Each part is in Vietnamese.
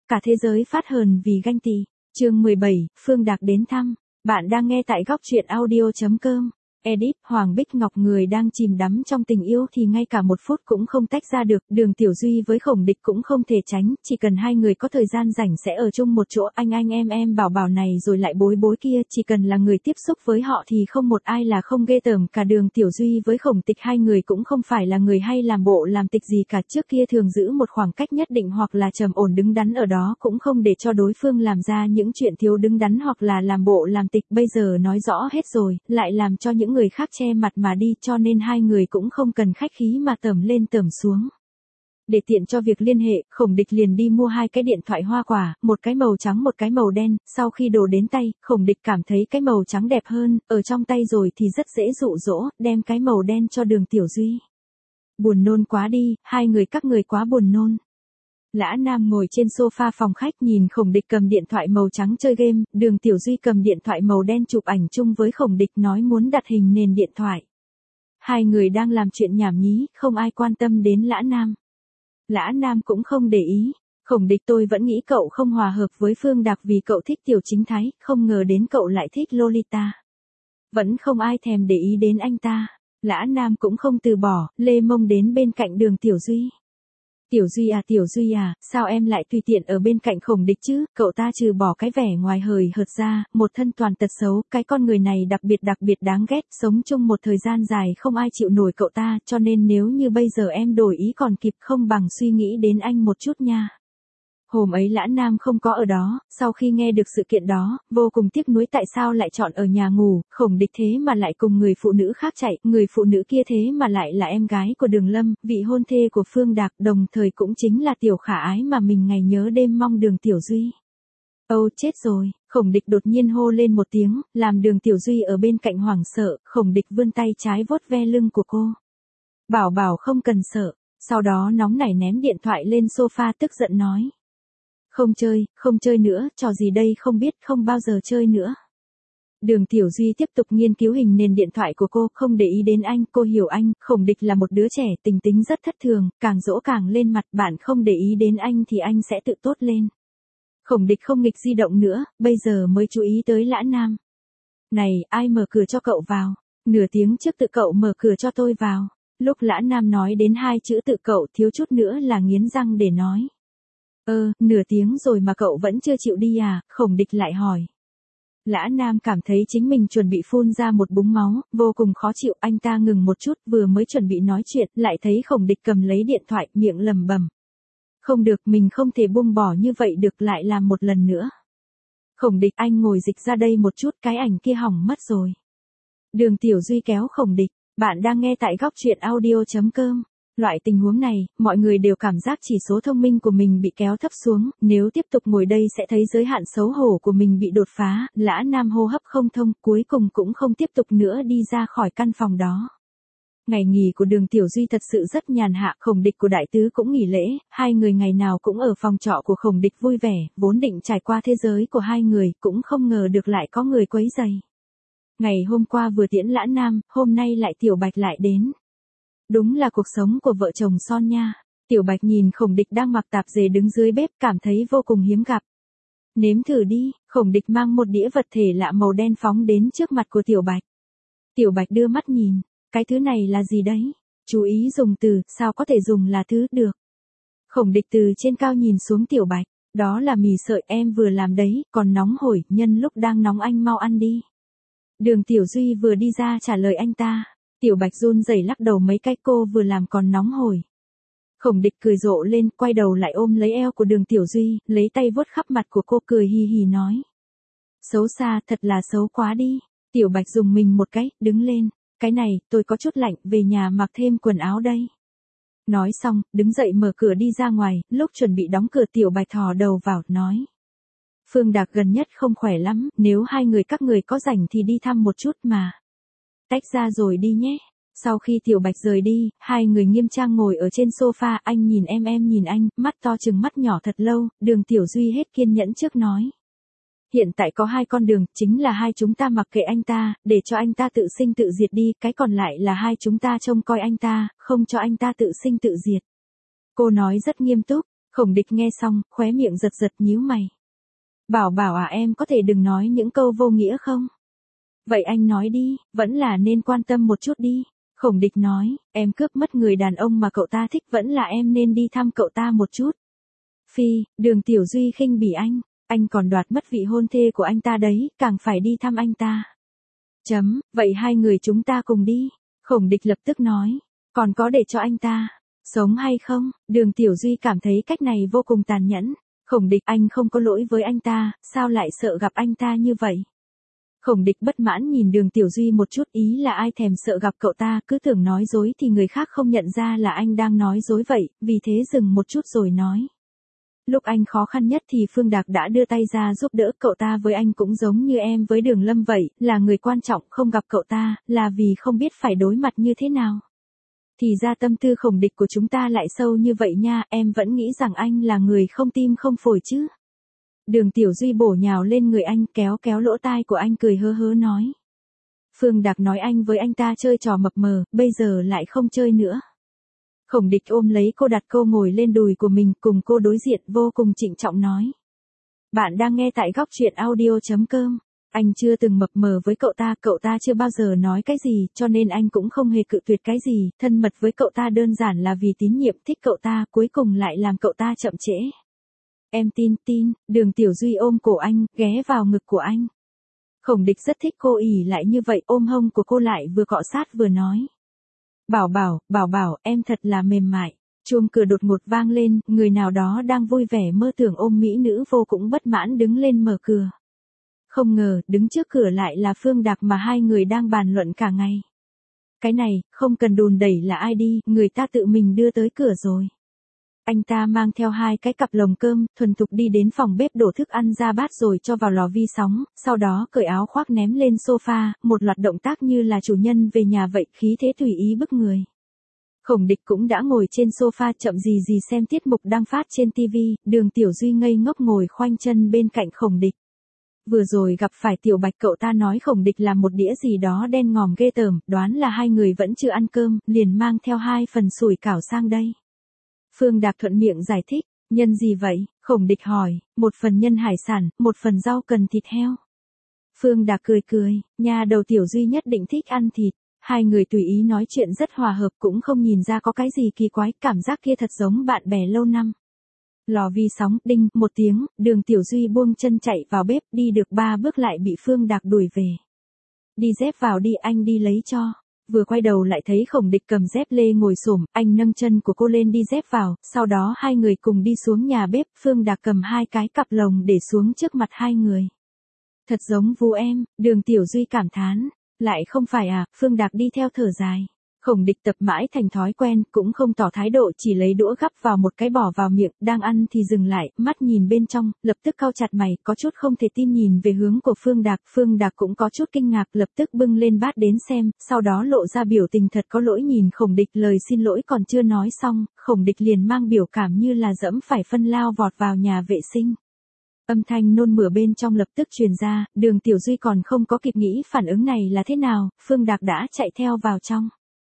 cả thế giới phát hờn vì ganh tị. Chương 17, Phương Đạc đến thăm. Bạn đang nghe tại góc truyện audio.com. Edit, Hoàng Bích Ngọc người đang chìm đắm trong tình yêu thì ngay cả một phút cũng không tách ra được, Đường Tiểu Duy với Khổng Địch cũng không thể tránh, chỉ cần hai người có thời gian rảnh sẽ ở chung một chỗ, anh em bảo bảo này rồi lại bối bối kia, chỉ cần là người tiếp xúc với họ thì không một ai là không ghê tởm, cả Đường Tiểu Duy với Khổng Tịch hai người cũng không phải là người hay làm bộ làm tịch gì cả, trước kia thường giữ một khoảng cách nhất định hoặc là trầm ổn đứng đắn ở đó cũng không để cho đối phương làm ra những chuyện thiếu đứng đắn hoặc là làm bộ làm tịch, bây giờ nói rõ hết rồi, lại làm cho những người khác che mặt mà đi, cho nên hai người cũng không cần khách khí mà tởm lên tởm xuống. Để tiện cho việc liên hệ, Khổng Địch liền đi mua hai cái điện thoại hoa quả, một cái màu trắng một cái màu đen, sau khi đồ đến tay, Khổng Địch cảm thấy cái màu trắng đẹp hơn, ở trong tay rồi thì rất dễ dụ dỗ, đem cái màu đen cho Đường Tiểu Duy. Buồn nôn quá đi, hai người các người quá buồn nôn. Lã Nam ngồi trên sofa phòng khách nhìn Khổng Địch cầm điện thoại màu trắng chơi game, Đường Tiểu Duy cầm điện thoại màu đen chụp ảnh chung với Khổng Địch nói muốn đặt hình nền điện thoại. Hai người đang làm chuyện nhảm nhí, không ai quan tâm đến Lã Nam. Lã Nam cũng không để ý. Khổng Địch tôi vẫn nghĩ cậu không hòa hợp với Phương Đạc vì cậu thích Tiểu Chính Thái, không ngờ đến cậu lại thích Lolita. Vẫn không ai thèm để ý đến anh ta. Lã Nam cũng không từ bỏ, lê mông đến bên cạnh Đường Tiểu Duy. Tiểu Duy à, sao em lại tùy tiện ở bên cạnh Khổng Địch chứ, cậu ta trừ bỏ cái vẻ ngoài hời hợt ra, một thân toàn tật xấu, cái con người này đặc biệt đáng ghét, sống chung một thời gian dài không ai chịu nổi cậu ta, cho nên nếu như bây giờ em đổi ý còn kịp, không bằng suy nghĩ đến anh một chút nha. Hôm ấy Lã Nam không có ở đó, sau khi nghe được sự kiện đó, vô cùng tiếc nuối tại sao lại chọn ở nhà ngủ, Khổng Địch thế mà lại cùng người phụ nữ khác chạy, người phụ nữ kia thế mà lại là em gái của Đường Lâm, vị hôn thê của Phương Đạc, đồng thời cũng chính là tiểu khả ái mà mình ngày nhớ đêm mong Đường Tiểu Duy. Âu chết rồi, Khổng Địch đột nhiên hô lên một tiếng, làm Đường Tiểu Duy ở bên cạnh hoảng sợ, Khổng Địch vươn tay trái vuốt ve lưng của cô. Bảo không cần sợ, sau đó nóng nảy ném điện thoại lên sofa tức giận nói. Không chơi nữa, trò gì đây không biết, không bao giờ chơi nữa. Đường Tiểu Duy tiếp tục nghiên cứu hình nền điện thoại của cô, không để ý đến anh, cô hiểu anh, Khổng Địch là một đứa trẻ, tính tính rất thất thường, càng dỗ càng lên mặt, bạn không để ý đến anh thì anh sẽ tự tốt lên. Khổng Địch không nghịch di động nữa, bây giờ mới chú ý tới Lã Nam. Này, ai mở cửa cho cậu vào? Nửa tiếng trước tự cậu mở cửa cho tôi vào. Lúc Lã Nam nói đến hai chữ tự cậu thiếu chút nữa là nghiến răng để nói. Nửa tiếng rồi mà cậu vẫn chưa chịu đi à, Khổng Địch lại hỏi. Lã Nam cảm thấy chính mình chuẩn bị phun ra một búng máu, vô cùng khó chịu, anh ta ngừng một chút, vừa mới chuẩn bị nói chuyện, lại thấy Khổng Địch cầm lấy điện thoại, miệng lẩm bẩm. Không được, mình không thể buông bỏ như vậy được, lại làm một lần nữa. Khổng Địch, anh ngồi dịch ra đây một chút, cái ảnh kia hỏng mất rồi. Đường Tiểu Duy kéo Khổng Địch, bạn đang nghe tại góc truyện audio.com. Loại tình huống này, mọi người đều cảm giác chỉ số thông minh của mình bị kéo thấp xuống, nếu tiếp tục ngồi đây sẽ thấy giới hạn xấu hổ của mình bị đột phá, Lã Nam hô hấp không thông, cuối cùng cũng không tiếp tục nữa đi ra khỏi căn phòng đó. Ngày nghỉ của Đường Tiểu Duy thật sự rất nhàn hạ, Khổng Địch của đại tứ cũng nghỉ lễ, hai người ngày nào cũng ở phòng trọ của Khổng Địch vui vẻ, vốn định trải qua thế giới của hai người, cũng không ngờ được lại có người quấy rầy. Ngày hôm qua vừa tiễn Lã Nam, hôm nay lại Tiểu Bạch lại đến. Đúng là cuộc sống của vợ chồng son nha. Tiểu Bạch nhìn Khổng Địch đang mặc tạp dề đứng dưới bếp, cảm thấy vô cùng hiếm gặp. Nếm thử đi, Khổng Địch mang một đĩa vật thể lạ màu đen phóng đến trước mặt của Tiểu Bạch. Tiểu Bạch đưa mắt nhìn, cái thứ này là gì đấy? Chú ý dùng từ, sao có thể dùng là thứ được. Khổng Địch từ trên cao nhìn xuống Tiểu Bạch, đó là mì sợi em vừa làm đấy, còn nóng hổi, nhân lúc đang nóng anh mau ăn đi. Đường Tiểu Duy vừa đi ra trả lời anh ta. Tiểu Bạch run rẩy lắc đầu mấy cái, cô vừa làm còn nóng hổi. Khổng Địch cười rộ lên, quay đầu lại ôm lấy eo của Đường Tiểu Duy, lấy tay vuốt khắp mặt của cô cười hì hì nói. Xấu xa, thật là xấu quá đi. Tiểu Bạch dùng mình một cái, đứng lên. Cái này, tôi có chút lạnh, về nhà mặc thêm quần áo đây. Nói xong, đứng dậy mở cửa đi ra ngoài, lúc chuẩn bị đóng cửa Tiểu Bạch thò đầu vào, nói. Phương Đạc gần nhất không khỏe lắm, nếu hai người các người có rảnh thì đi thăm một chút mà. Tách ra rồi đi nhé. Sau khi Tiểu Bạch rời đi, hai người nghiêm trang ngồi ở trên sofa, anh nhìn em nhìn anh, mắt to chừng mắt nhỏ thật lâu, Đường Tiểu Duy hết kiên nhẫn trước nói. Hiện tại có hai con đường, chính là hai chúng ta mặc kệ anh ta, để cho anh ta tự sinh tự diệt đi, cái còn lại là hai chúng ta trông coi anh ta, không cho anh ta tự sinh tự diệt. Cô nói rất nghiêm túc, Khổng Địch nghe xong, khóe miệng giật giật nhíu mày. Bảo Bảo à, em có thể đừng nói những câu vô nghĩa không? Vậy anh nói đi, vẫn là nên quan tâm một chút đi. Khổng Địch nói, em cướp mất người đàn ông mà cậu ta thích, vẫn là em nên đi thăm cậu ta một chút. Phi, Đường Tiểu Duy khinh bỉ anh còn đoạt mất vị hôn thê của anh ta đấy, càng phải đi thăm anh ta. Vậy hai người chúng ta cùng đi. Khổng Địch lập tức nói, còn có để cho anh ta sống hay không? Đường Tiểu Duy cảm thấy cách này vô cùng tàn nhẫn. Khổng Địch, anh không có lỗi với anh ta, sao lại sợ gặp anh ta như vậy? Khổng Địch bất mãn nhìn Đường Tiểu Duy một chút, ý là ai thèm sợ gặp cậu ta, cứ tưởng nói dối thì người khác không nhận ra là anh đang nói dối vậy, vì thế dừng một chút rồi nói. Lúc anh khó khăn nhất thì Phương Đạc đã đưa tay ra giúp đỡ, cậu ta với anh cũng giống như em với Đường Lâm vậy, là người quan trọng, không gặp cậu ta, là vì không biết phải đối mặt như thế nào. Thì ra tâm tư Khổng Địch của chúng ta lại sâu như vậy nha, em vẫn nghĩ rằng anh là người không tim không phổi chứ. Đường Tiểu Duy bổ nhào lên người anh, kéo kéo lỗ tai của anh, cười hớ hớ nói. Phương Đạc nói anh với anh ta chơi trò mập mờ, bây giờ lại không chơi nữa. Khổng Địch ôm lấy cô, đặt cô ngồi lên đùi của mình, cùng cô đối diện, vô cùng trịnh trọng nói. Bạn đang nghe tại góc truyện audio.com. Anh chưa từng mập mờ với cậu ta chưa bao giờ nói cái gì, cho nên anh cũng không hề cự tuyệt cái gì, thân mật với cậu ta đơn giản là vì tín nhiệm, thích cậu ta, cuối cùng lại làm cậu ta chậm trễ. Em tin, Đường Tiểu Duy ôm cổ anh, ghé vào ngực của anh. Khổng Địch rất thích cô ỉ lại như vậy, ôm hông của cô lại vừa cọ sát vừa nói. Bảo Bảo, em thật là mềm mại. Chuông cửa đột ngột vang lên, người nào đó đang vui vẻ mơ tưởng ôm mỹ nữ vô cũng bất mãn đứng lên mở cửa. Không ngờ, đứng trước cửa lại là Phương Đạc mà hai người đang bàn luận cả ngày. Cái này, không cần đùn đẩy là ai đi, người ta tự mình đưa tới cửa rồi. Anh ta mang theo hai cái cặp lồng cơm, thuần thục đi đến phòng bếp đổ thức ăn ra bát rồi cho vào lò vi sóng, sau đó cởi áo khoác ném lên sofa, một loạt động tác như là chủ nhân về nhà vậy, khí thế tùy ý bức người. Khổng Địch cũng đã ngồi trên sofa chậm gì xem tiết mục đang phát trên TV, Đường Tiểu Duy ngây ngốc ngồi khoanh chân bên cạnh Khổng Địch. Vừa rồi gặp phải Tiểu Bạch, cậu ta nói Khổng Địch làm một đĩa gì đó đen ngòm ghê tởm, đoán là hai người vẫn chưa ăn cơm, liền mang theo 2 phần sủi cảo sang đây. Phương Đạc thuận miệng giải thích, nhân gì vậy? Khổng Địch hỏi, 1 phần nhân hải sản, 1 phần rau cần thịt heo. Phương Đạc cười, nhà đầu Tiểu Duy nhất định thích ăn thịt. Hai người tùy ý nói chuyện rất hòa hợp, cũng không nhìn ra có cái gì kỳ quái, cảm giác kia thật giống bạn bè lâu năm. Lò vi sóng, đinh, một tiếng, Đường Tiểu Duy buông chân chạy vào bếp, đi được 3 bước lại bị Phương Đạc đuổi về. Đi dép vào đi, anh đi lấy cho. Vừa quay đầu lại thấy Khổng Địch cầm dép lê ngồi xổm, anh nâng chân của cô lên đi dép vào, sau đó hai người cùng đi xuống nhà bếp, Phương Đạc cầm 2 cái cặp lồng để xuống trước mặt hai người. Thật giống vú em, Đường Tiểu Duy cảm thán. Lại không phải à, Phương Đạc đi theo thở dài. Khổng Địch tập mãi thành thói quen, cũng không tỏ thái độ, chỉ lấy đũa gắp vào một cái bỏ vào miệng, đang ăn thì dừng lại, mắt nhìn bên trong, lập tức cau chặt mày, có chút không thể tin nhìn về hướng của Phương Đạc cũng có chút kinh ngạc, lập tức bưng lên bát đến xem, sau đó lộ ra biểu tình thật có lỗi nhìn Khổng Địch, lời xin lỗi còn chưa nói xong, Khổng Địch liền mang biểu cảm như là dẫm phải phân lao vọt vào nhà vệ sinh. Âm thanh nôn mửa bên trong lập tức truyền ra, Đường Tiểu Duy còn không có kịp nghĩ phản ứng này là thế nào, Phương Đạc đã chạy theo vào trong.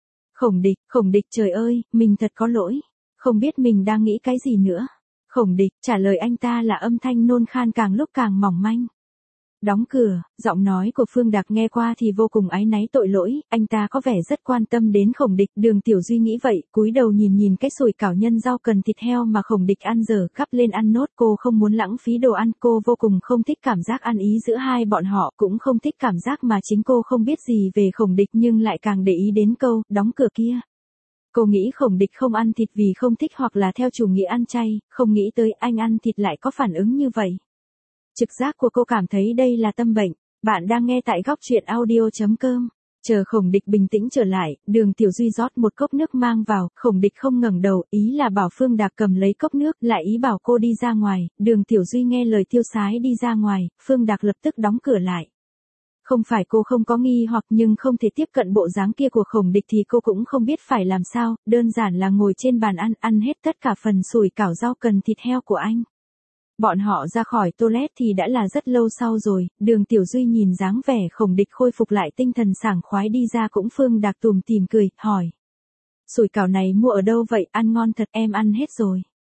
Khổng Địch trời ơi, mình thật có lỗi, không biết mình đang nghĩ cái gì nữa. Khổng Địch, trả lời anh ta là âm thanh nôn khan càng lúc càng mỏng manh. Đóng cửa, giọng nói của Phương Đạc nghe qua thì vô cùng áy náy tội lỗi, anh ta có vẻ rất quan tâm đến Khổng Địch, Đường Tiểu Duy nghĩ vậy, cúi đầu nhìn cái sủi cảo nhân rau cần thịt heo mà Khổng Địch ăn dở, gắp lên ăn nốt, cô không muốn lãng phí đồ ăn, cô vô cùng không thích cảm giác ăn ý giữa hai bọn họ, cũng không thích cảm giác mà chính cô không biết gì về Khổng Địch nhưng lại càng để ý đến câu, đóng cửa kia. Cô nghĩ Khổng Địch không ăn thịt vì không thích hoặc là theo chủ nghĩa ăn chay, không nghĩ tới anh ăn thịt lại có phản ứng như vậy. Trực giác của cô cảm thấy đây là tâm bệnh. Bạn đang nghe tại góc truyện audio.com. Chờ Khổng Địch bình tĩnh trở lại, Đường Tiểu Duy rót một cốc nước mang vào, Khổng Địch không ngẩng đầu, ý là bảo Phương Đạc cầm lấy cốc nước, lại ý bảo cô đi ra ngoài, Đường Tiểu Duy nghe lời tiêu sái đi ra ngoài, Phương Đạc lập tức đóng cửa lại. Không phải cô không có nghi hoặc nhưng không thể tiếp cận bộ dáng kia của Khổng Địch thì cô cũng không biết phải làm sao, đơn giản là ngồi trên bàn ăn hết tất cả phần sủi cảo rau cần thịt heo của anh. Bọn họ ra khỏi toilet thì đã là rất lâu sau rồi, Đường Tiểu Duy nhìn dáng vẻ Khổng Địch khôi phục lại tinh thần sảng khoái đi ra cũng Phương Đạc tủm tỉm cười, hỏi. Sủi cảo này mua ở đâu vậy, ăn ngon thật, em ăn hết rồi.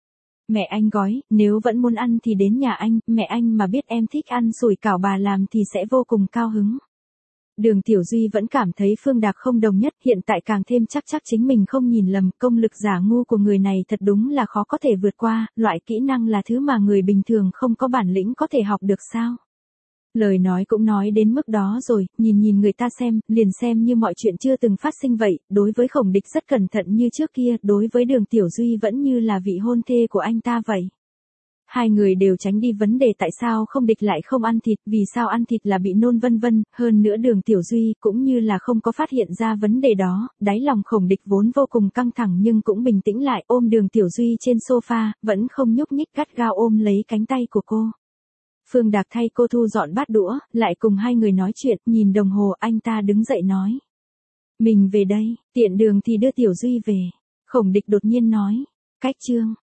Mẹ anh gói, nếu vẫn muốn ăn thì đến nhà anh, mẹ anh mà biết em thích ăn sủi cảo bà làm thì sẽ vô cùng cao hứng. Đường Tiểu Duy vẫn cảm thấy Phương Đạc không đồng nhất, hiện tại càng thêm chắc chính mình không nhìn lầm, công lực giả ngu của người này thật đúng là khó có thể vượt qua, loại kỹ năng là thứ mà người bình thường không có bản lĩnh có thể học được sao. Lời nói cũng nói đến mức đó rồi, nhìn người ta xem, liền xem như mọi chuyện chưa từng phát sinh vậy, đối với Khổng Địch rất cẩn thận như trước kia, đối với Đường Tiểu Duy vẫn như là vị hôn thê của anh ta vậy. Hai người đều tránh đi vấn đề tại sao Không Địch lại không ăn thịt, vì sao ăn thịt là bị nôn vân vân, hơn nữa Đường Tiểu Duy cũng như là không có phát hiện ra vấn đề đó, đáy lòng Khổng Địch vốn vô cùng căng thẳng nhưng cũng bình tĩnh lại, ôm Đường Tiểu Duy trên sofa, vẫn không nhúc nhích, gắt gao ôm lấy cánh tay của cô. Phương Đạc thay cô thu dọn bát đũa, lại cùng hai người nói chuyện, nhìn đồng hồ, anh ta đứng dậy nói. Mình về đây, tiện đường thì đưa Tiểu Duy về. Khổng Địch đột nhiên nói. Cách chương.